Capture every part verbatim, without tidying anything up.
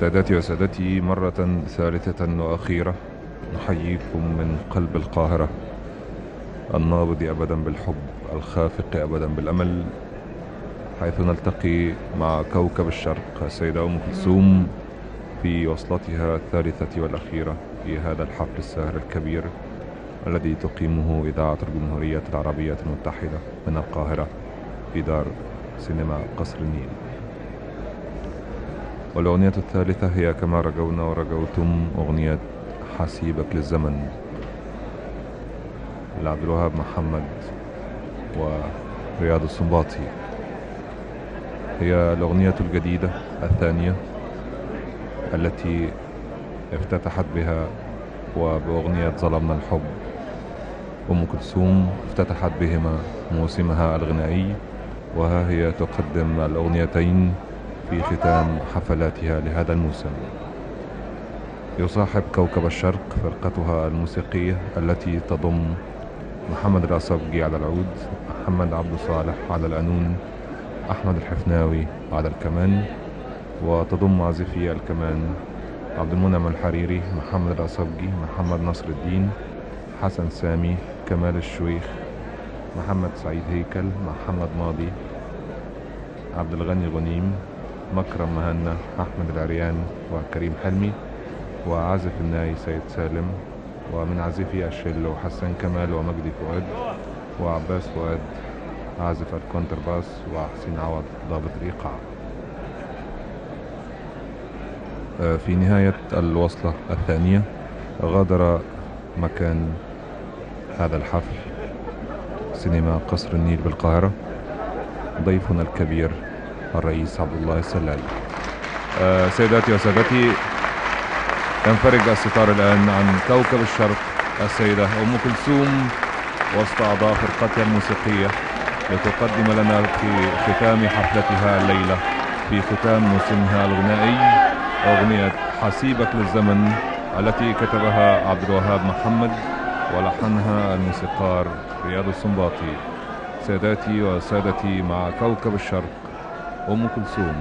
سادتي وسادتي، مرة ثالثة وأخيرة نحييكم من قلب القاهرة، النابض أبدا بالحب، الخافق أبدا بالأمل، حيث نلتقي مع كوكب الشرق السيدة أم كلثوم في وصلتها الثالثة والأخيرة في هذا الحفل الساهر الكبير الذي تقيمه إذاعة الجمهورية العربية المتحدة من القاهرة في دار سينما قصر النيل. والأغنية الثالثة هي كما رجونا ورجوتم أغنية حسيبك للزمن لعبد الوهاب محمد ورياض السنباطي. هي الأغنية الجديدة الثانية التي افتتحت بها وبأغنية ظلمنا الحب. أم كلثوم افتتحت بهما موسمها الغنائي، وها هي تقدم الأغنيتين في ختام حفلاتها لهذا الموسم. يصاحب كوكب الشرق فرقتها الموسيقية التي تضم محمد العصبجي على العود، محمد عبد صالح على القانون، أحمد الحفناوي على الكمان، وتضم عازفي الكمان عبد المنعم الحريري، محمد العصبجي، محمد نصر الدين، حسن سامي، كمال الشويخ، محمد سعيد هيكل، محمد ماضي، عبد الغني غنيم، مكرم مهنا، أحمد العريان وكريم حلمي، وعازف الناي سيد سالم، ومن عازفي الشيلو حسن كمال ومجدي فؤاد وعباس فؤاد عازف الكونترباس، وحسين عوض ضابط الإيقاع. في نهاية الوصلة الثانية غادر مكان هذا الحفل سينما قصر النيل بالقاهرة ضيفنا الكبير الرئيس عبد الله السلالي. أه سيداتي وسادتي، ينفرج الستار الآن عن كوكب الشرق السيدة أم كلثوم وسط أعضاء فرقتها الموسيقية لتقدم لنا في ختام حفلتها الليلة في ختام موسمها الغنائي أغنية حسيبك للزمن التي كتبها عبد الوهاب محمد ولحنها الموسيقار رياض السنباطي. ساداتي وسادتي، مع كوكب الشرق أم كلثوم.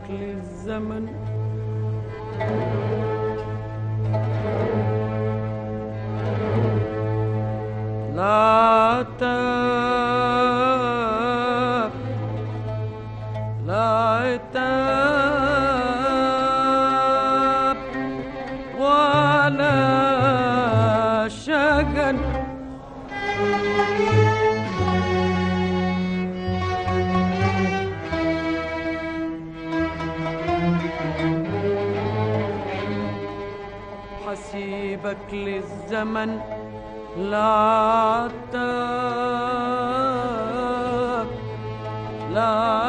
للزمن لا عتاب لا عتاب ولا شجن حسيبك للزمن لا عتاب لا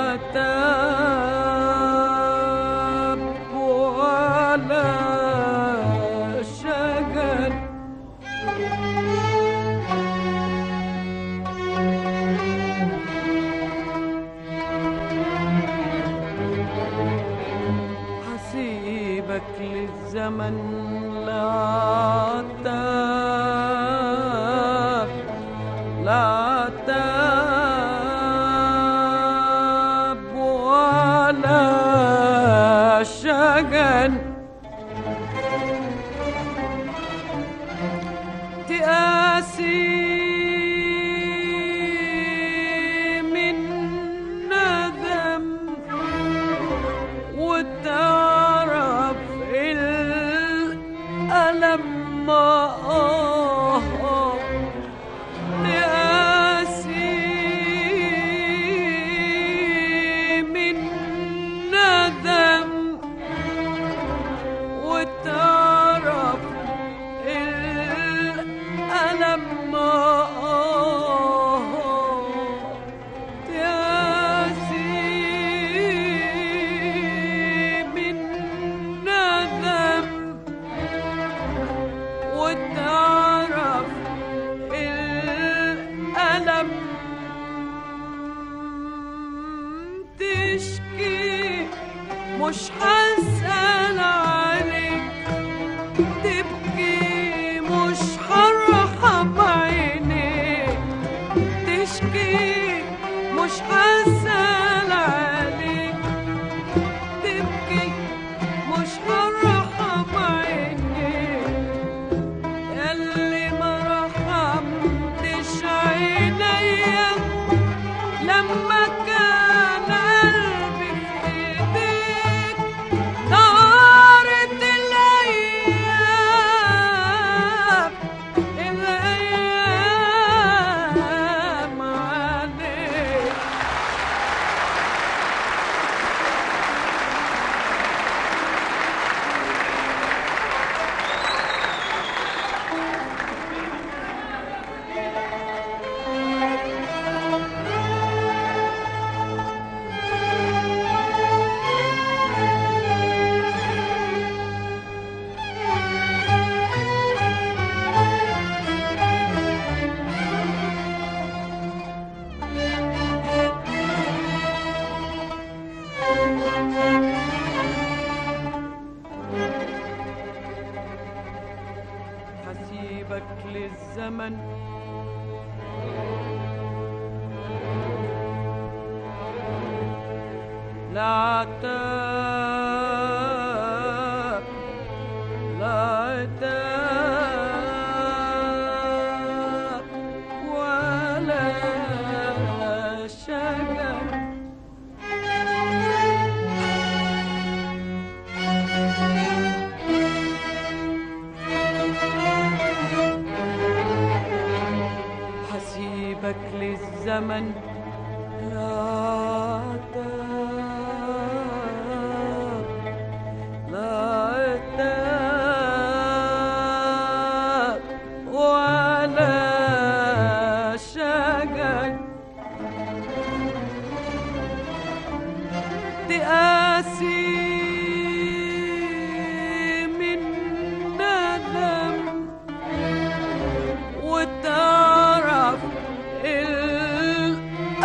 عتاب ولا شجن حسيبك للزمن لا عتاب لا عتاب ولا شجن تقاسي من ندم وتعرف الألم آه تقاسي من ندم وتعرف الألم آه تقاسي من ندم وتعرف الألم تشكي مش هسأل عليك تبكي مش هرحم عينيك تشكي مش هسأل عليك تبكي مش هرحم عينيك ياللي ما رحمتش عينيا لما كان قلبي في ايديك دارت الايام الايام عليك حسيبك للزمن لا عتاب لا عتاب ولا شجن حسيبك للزمن لا عتاب لا عتاب ولا شجن تقاسي من ندم وتعرف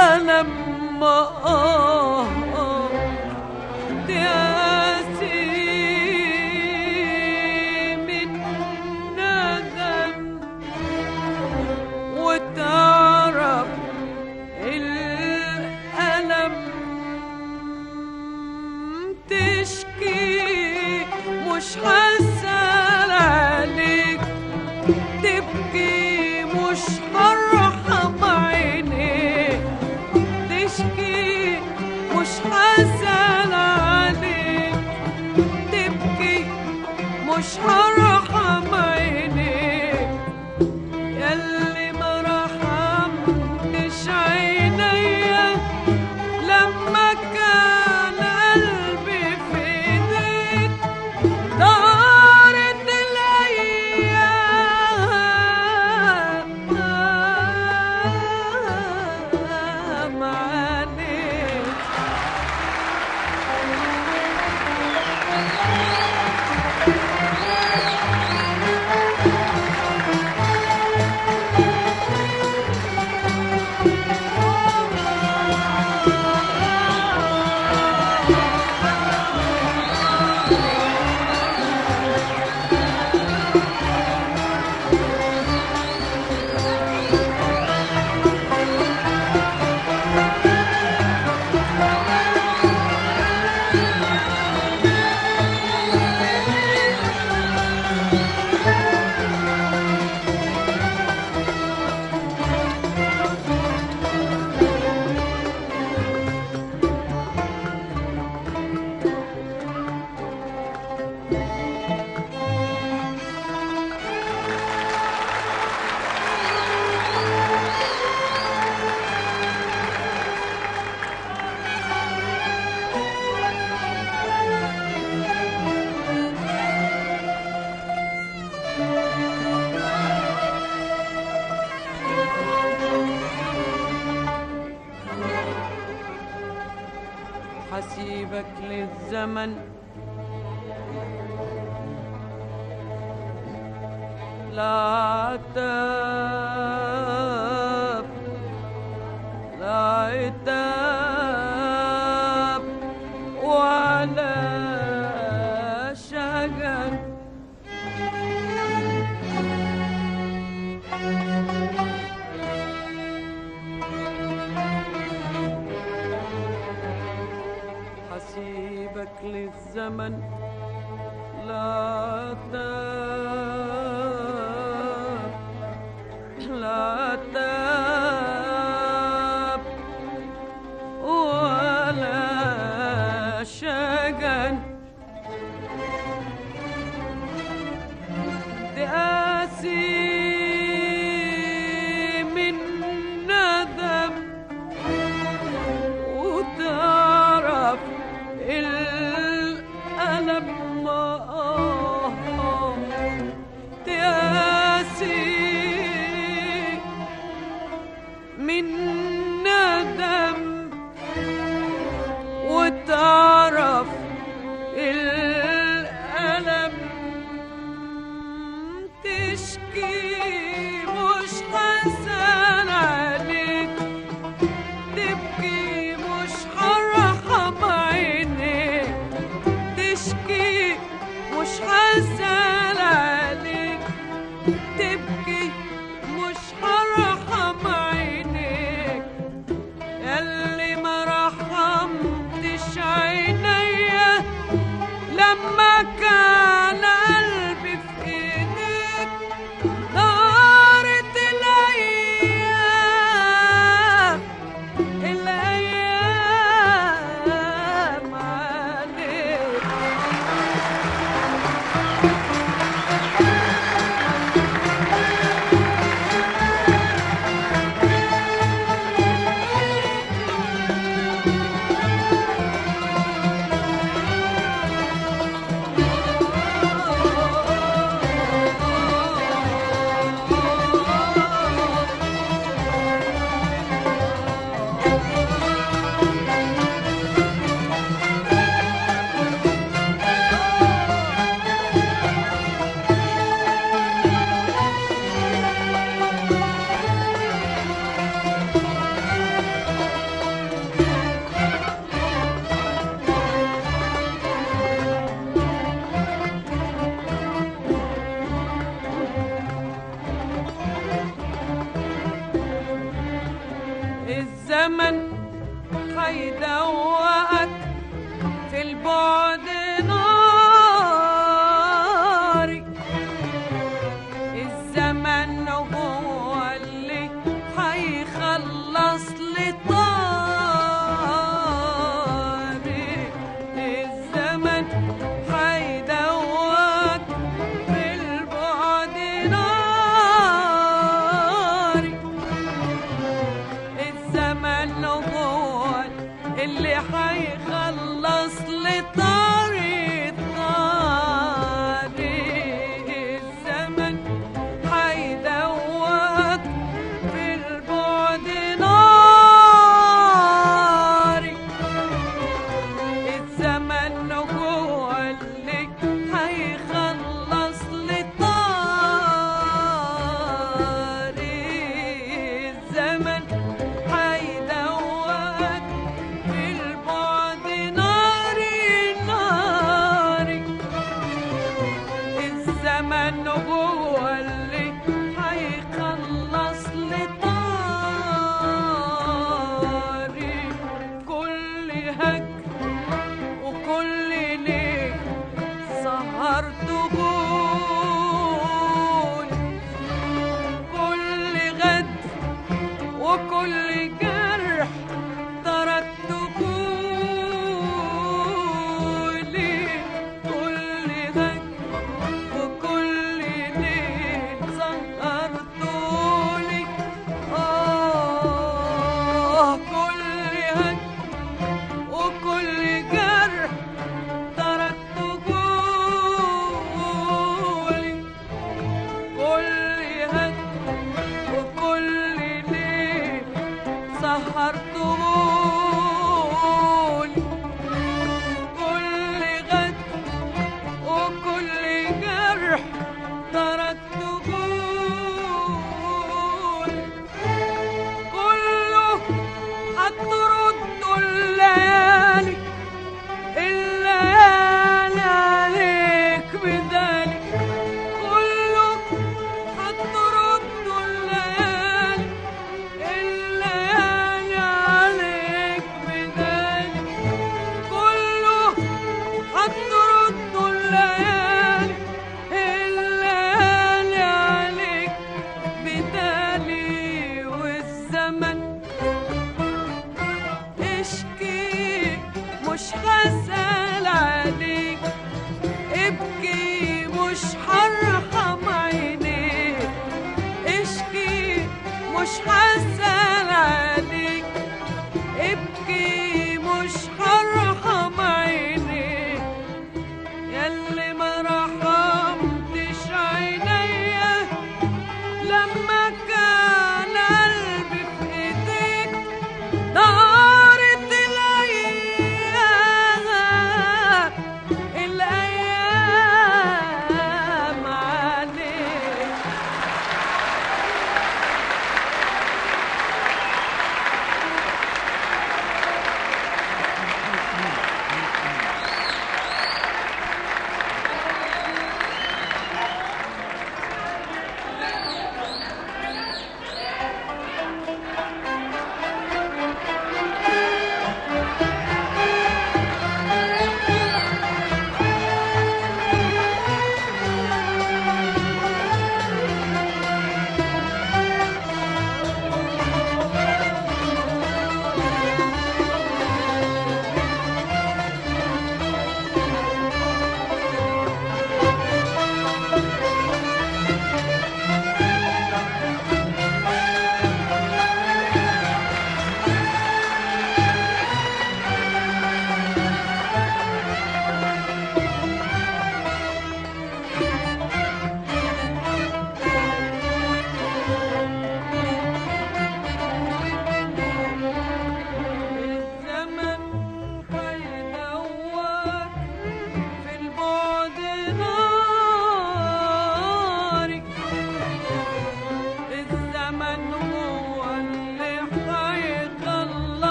هرحم عينيك ياللي ما رحمتش عينيا لما كان قلبي في ايديك دارت الايام عليك. حسيبك للزمن لا عتاب لا عتاب ولا شجن حسيبك للزمن لا عتاب لا عتاب ولا شجن تقاسي من ندم وتعرف الألم تقاسي من ندم وتعرف الألم تشكي مش حزن عليك تبكي مش هرحم عينيك تشكي مش حزن عليك تبكي مش هرحم عينيك ياللي ما رحمتش عينيا لما كان قلبي في ايديك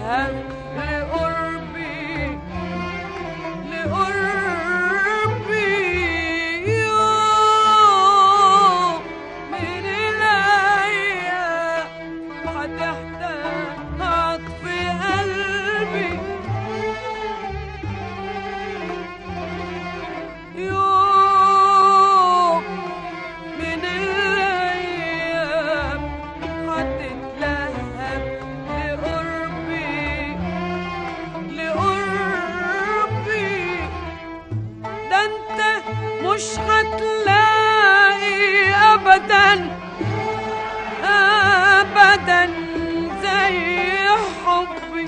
هتتلهف لقربي لقربي يوم من الأيام هتحتاج عطف قلبي يوم من الأيام هتتلهف لقربي لقربي ده انت مش هتلاقي أبدا أبدا زي حبي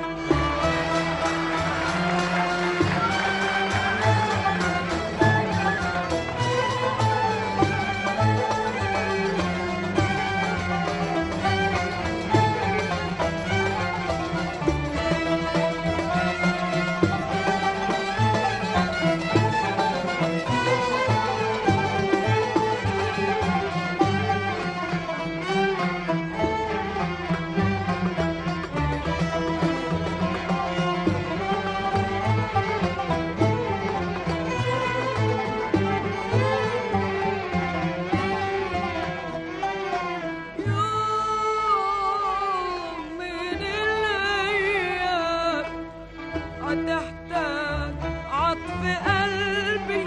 يوم من الأيام هتحتاج عطف قلبي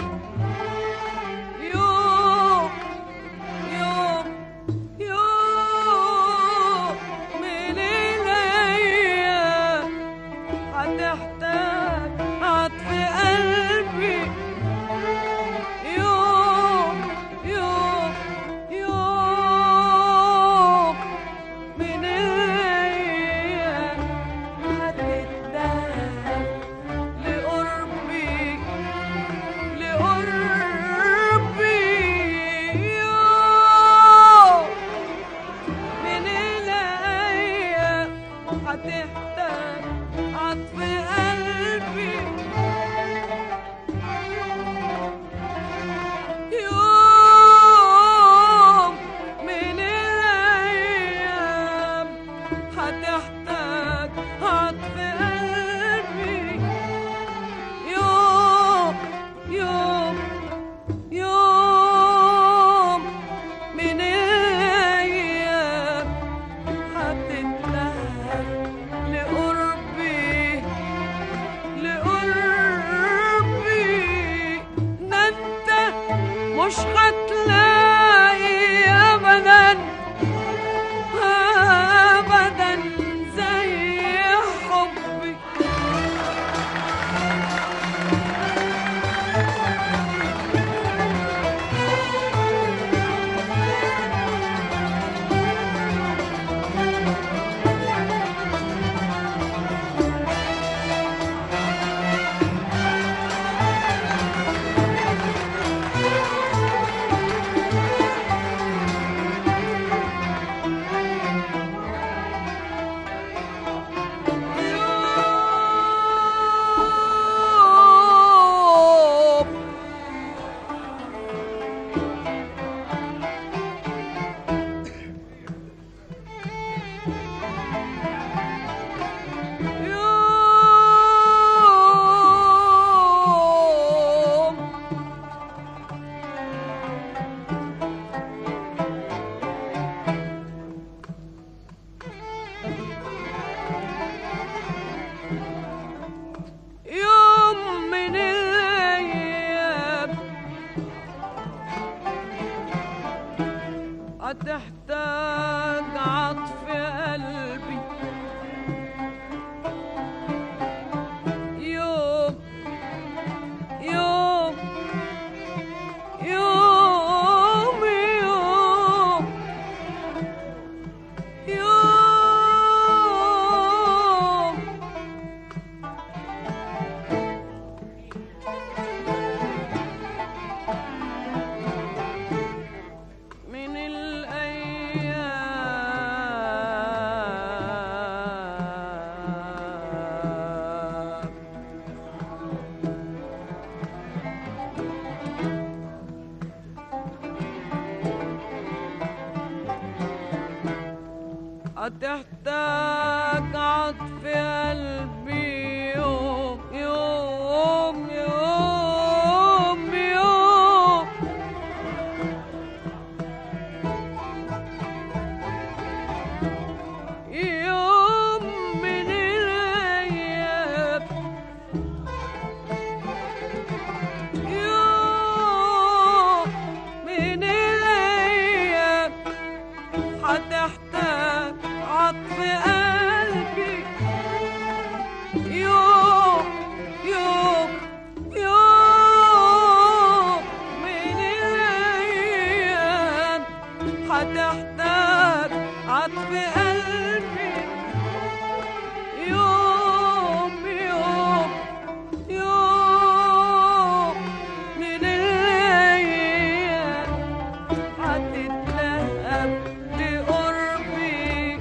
يوم يوم يوم من الأيام هتحتاج عطف قلبي يوم يوم يوم من الأيام هتتلهف لقربي لقربي يوم من الأيام هتحتاج عطف قلبي يوم من الأيام هتحتاج عطف قلبي يوم يوم يوم من الأيام هتتلهف لقربي لقربي ده انت مش هتلاقي أبدا أبدا زي حبي يوم يوم يوم من الأيام هتحتاج عطف قلبي يوم يوم يوم يوم يوم من الأيام هتحتاج عطف قلبي يوم يوم يوم من الأيام هتحتاج عطف قلبي. يوم يوم يوم من الأيام هتتلهب لقربي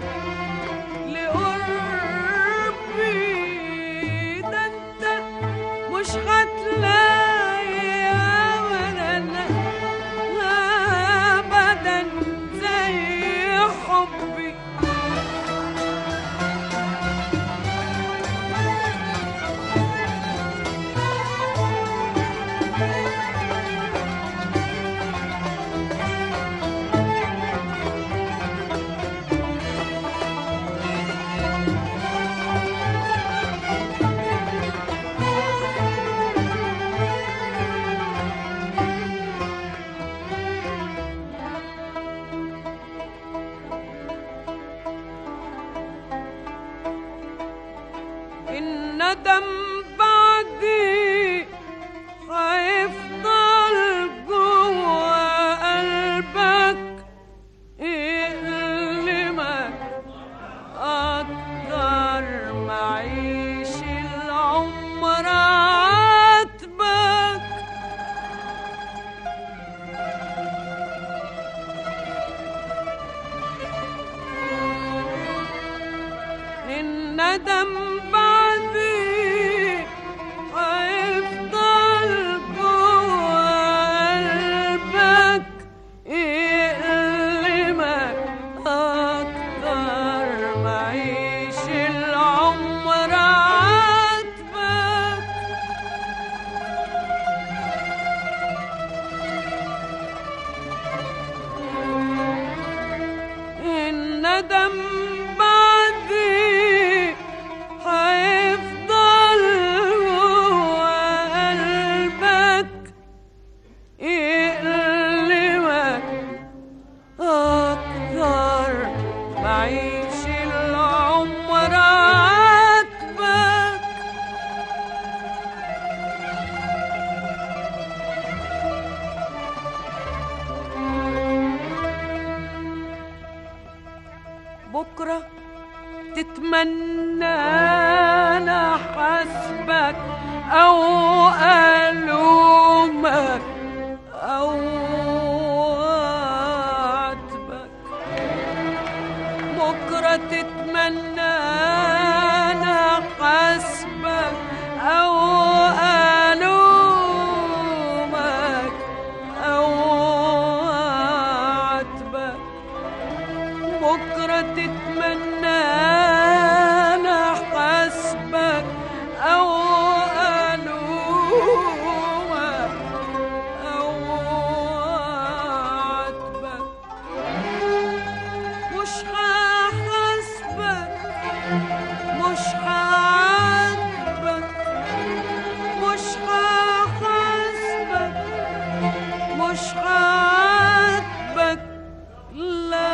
لقربي. ده انت مش هتلاقي أبدا أبدا زي حبي. الندم بعدي هيفضل جوا قلبك يألمك أكتر ما عيش العمر عاتبك. الندم بعدي هيفضل جوا قلبك يألمك أكتر ما عيش العمر عاتبك. الندم بعدي هيفضل جوا قلبك يألمك أكتر ما عيش العمر عاتبك. بكرة تتمنى أنا حسبك أو ألومك أو أعاتبك. بكرة تتمنى أنا حسبك أو ألومك أو أعاتبك. بكرة تتمنى أنا حسبك أو ألومك أو أعاتبك. مش هحاسبك مش هعاتبك مش هحاسبك مش هعاتبك. لا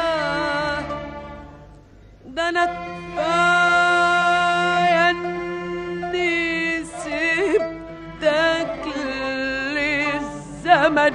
ده أنا كفاية إني سبتك للزمن.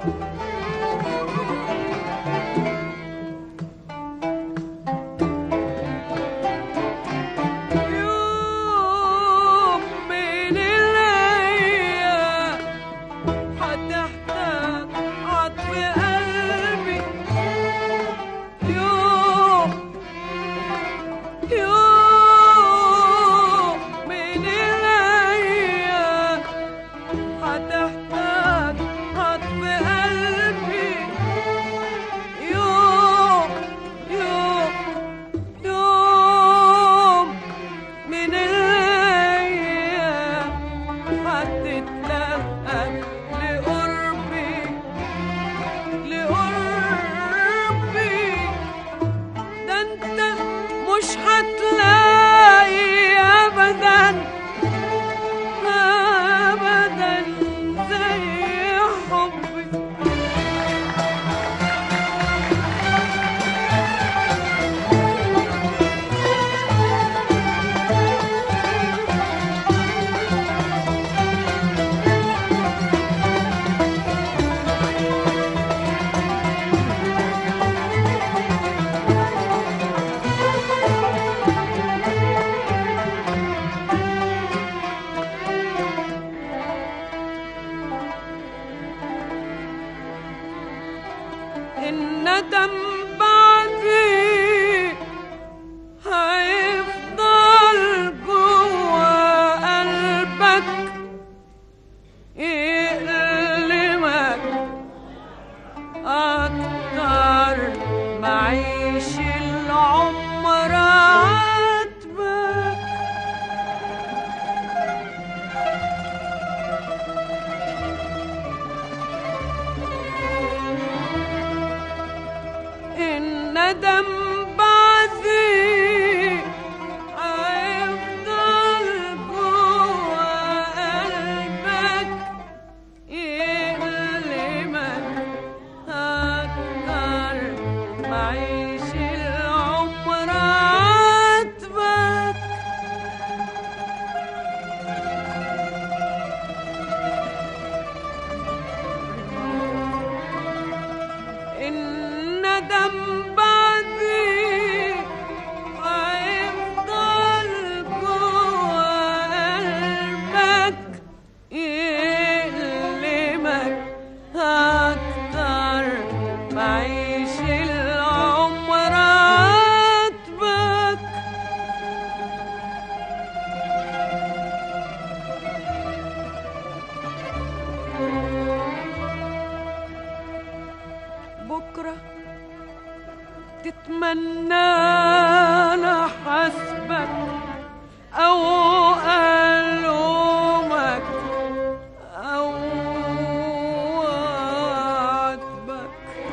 يوم من الأيام هتحتاج عطف قلبي. يوم يوم من الأيام هتحتاج عطف قلبي. يوم يوم يوم من الأيام هتتلقى لقربي لقربي. ده انت مش هتلاقي أبدا أبدا زي حبي. الندم بعدي هيفضل جوا قلبك يألمك أكتر معيش العمر عاتبك. الندم بعدي هيفضل جوا قلبك يألمك أكتر معيش العمر عاتبك. الندم بعدي هيفضل جوا قلبك يألمك أكتر معيش العمر عاتبك. بكرة تتمنى أنا حسبك أو ألومك أو أعاتبك.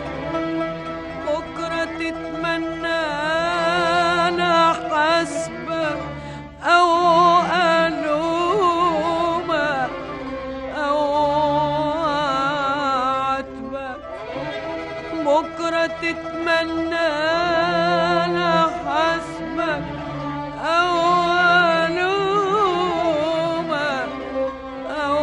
بكرة تتمنى أنا حسبك أو ألومك أو أعاتبك. بكرة تتمنى أنا حسبك أو ألومك أو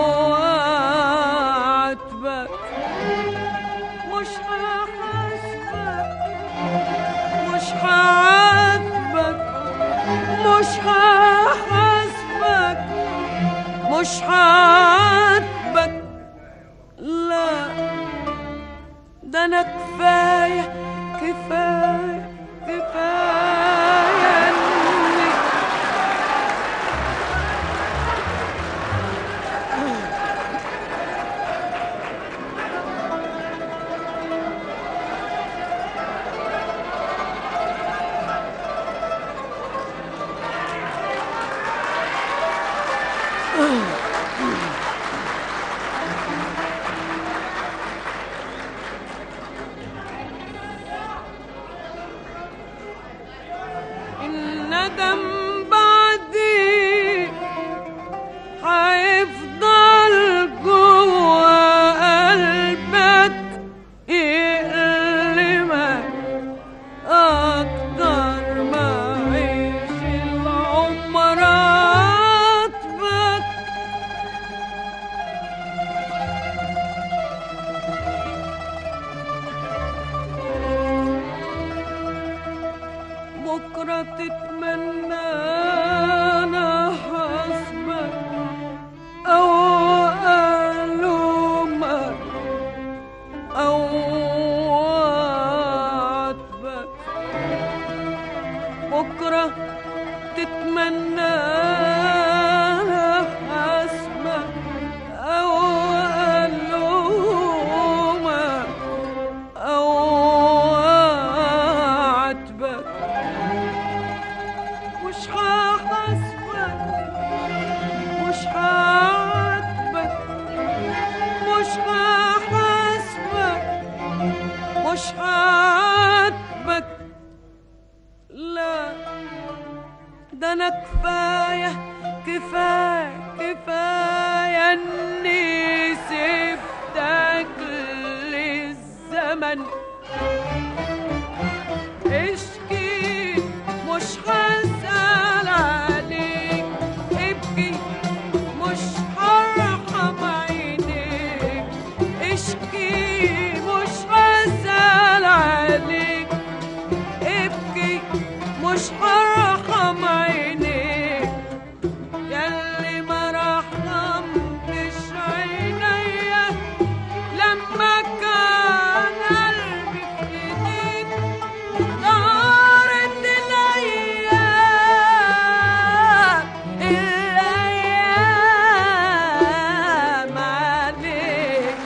أعاتبك. مش هحاسبك مش هعاتبك مش هحاسبك مش هعاتبك. لا ده أنا كفاية كفاية كفاية إني مش عاتبك، لا ده انا كفاية كفاية كفاية اني سبتك للزمن. اشكي مش هسأل عليك، ابكي مش هرحم عينيك. اشكي مش هسأل عليك، ابكي مش هرحم عينيك. ياللي ما رحمتش عينيا لما كان قلبي في ايديك. دارت الايام الايام عليك.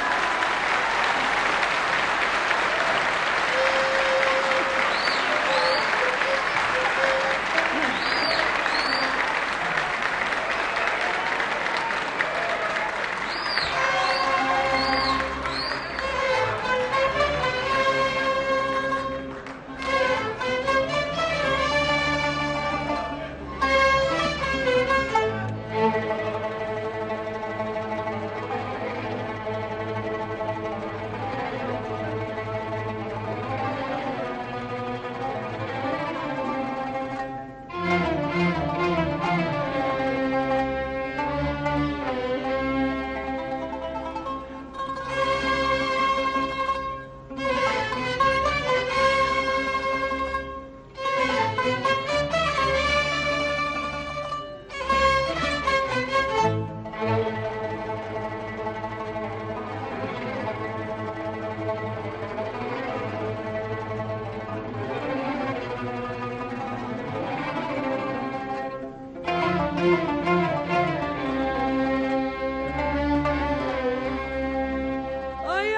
اي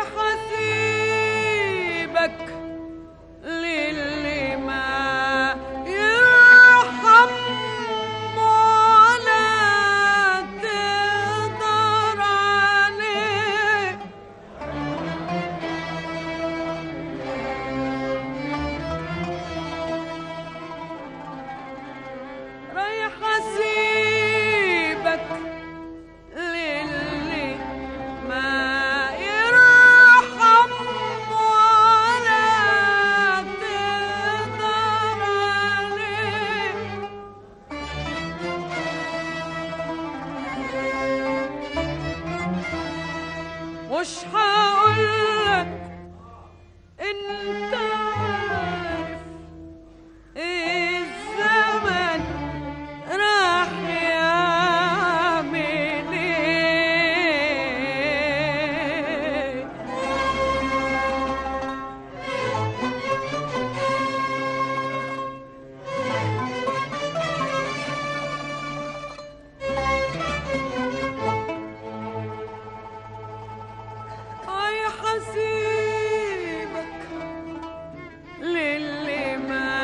حسيبك للي ما يرحم ولا تقدر عليه. رايح اسيبك للي ما يرحم ولا تقدر عليه. مش هقولك انت عارف ايه الزمن راح يعمل ايه. اي حسيبك للي ما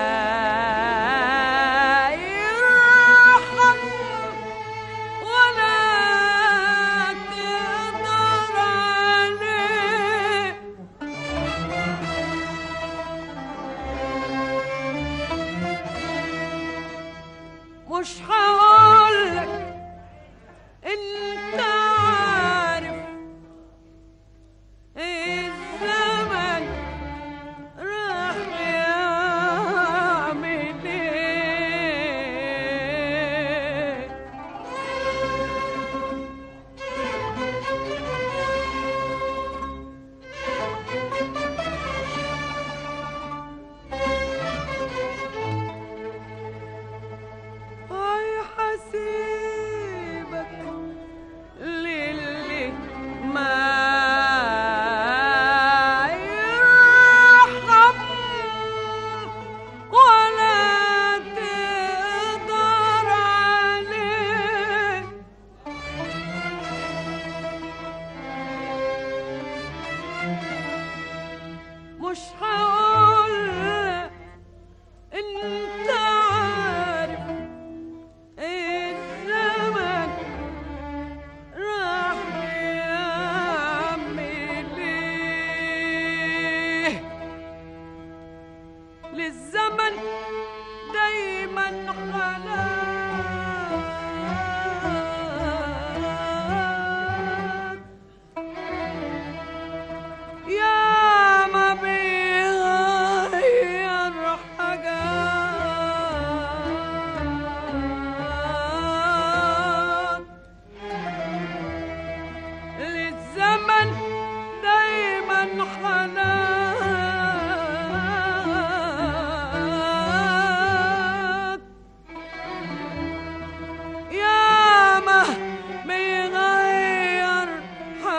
يرحم ولا تقدر عليه. مش هقولك انت عارف ايه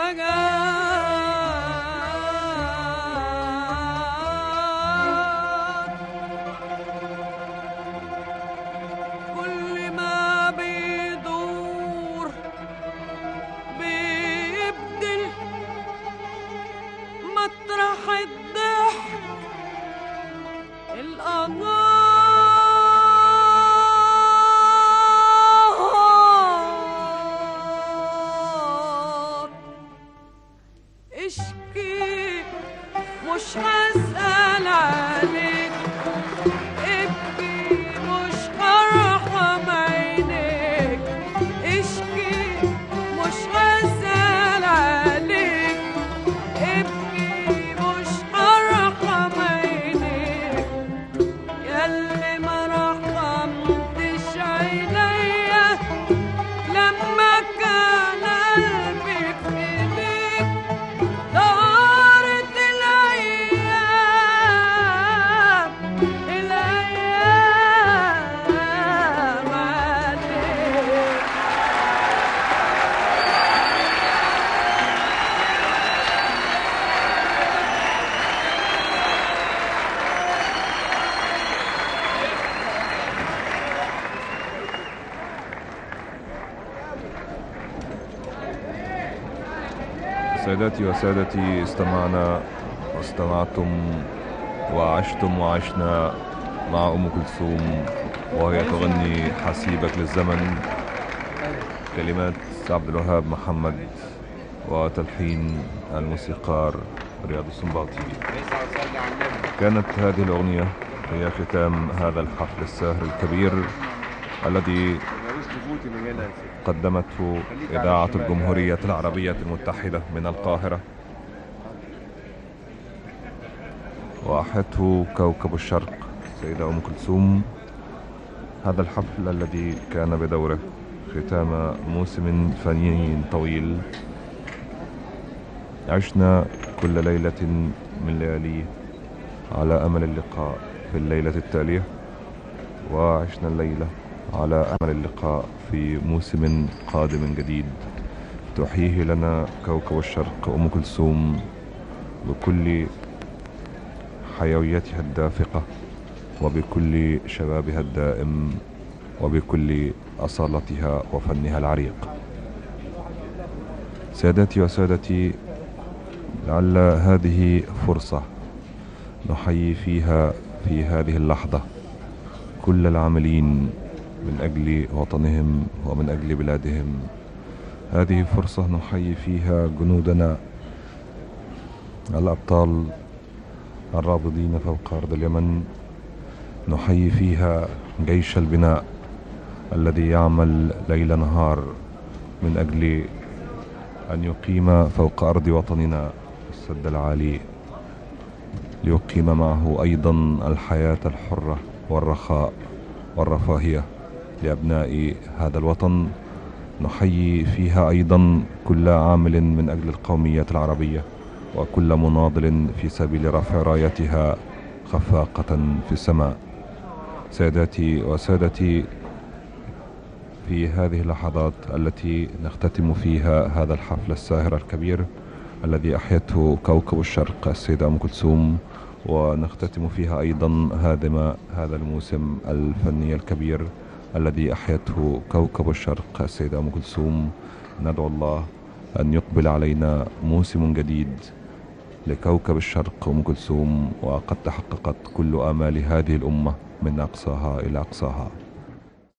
حاجات كل ما بيدور بيبدل مطرح الضحك الأنهار اشكي مش هسأل عليك ابكي مش هرحم عينيك اشكي مش هسأل عليك ابكي مش هرحم عينيك ياللي ما رحمتش عينيا لما كان قلبي في ايديك دارت الايام الايام عليك. سيداتي وسادتي، استمعنا واستمعتم وعشتم وعشنا مع أم كلثوم وهي تغني حسيبك للزمن، كلمات عبد الوهاب محمد وتلحين الموسيقار رياض السنباطي. كانت هذه الأغنية هي ختام هذا الحفل الساهر الكبير الذي قدمته إذاعة الجمهورية العربية المتحدة من القاهرة، وأحته كوكب الشرق سيدة أم كلثوم. هذا الحفل الذي كان بدوره ختام موسم فني طويل، عشنا كل ليلة من لياليه على أمل اللقاء في الليلة التالية، وعشنا الليلة على أمل اللقاء في موسم قادم جديد تحييه لنا كوكب الشرق أم كلثوم بكل حيويتها الدافقة وبكل شبابها الدائم وبكل أصالتها وفنها العريق. سادتي وسادتي، لعل هذه فرصة نحيي فيها في هذه اللحظة كل العاملين من أجل وطنهم ومن أجل بلادهم. هذه فرصة نحيي فيها جنودنا الأبطال الرابضين فوق أرض اليمن، نحيي فيها جيش البناء الذي يعمل ليل نهار من أجل أن يقيم فوق أرض وطننا السد العالي، ليقيم معه أيضا الحياة الحرة والرخاء والرفاهية لأبناء هذا الوطن. نحيي فيها أيضا كل عامل من أجل القومية العربية وكل مناضل في سبيل رفع رايتها خفاقة في السماء. سادتي وسادتي، في هذه اللحظات التي نختتم فيها هذا الحفل الساهر الكبير الذي أحيته كوكب الشرق السيدة أم كلثوم، ونختتم فيها أيضا هادم هذا الموسم الفني الكبير الذي أحيته كوكب الشرق السيدة أم كلثوم، ندعو الله أن يقبل علينا موسم جديد لكوكب الشرق أم كلثوم، وقد تحققت كل آمال هذه الأمة من أقصاها إلى أقصاها.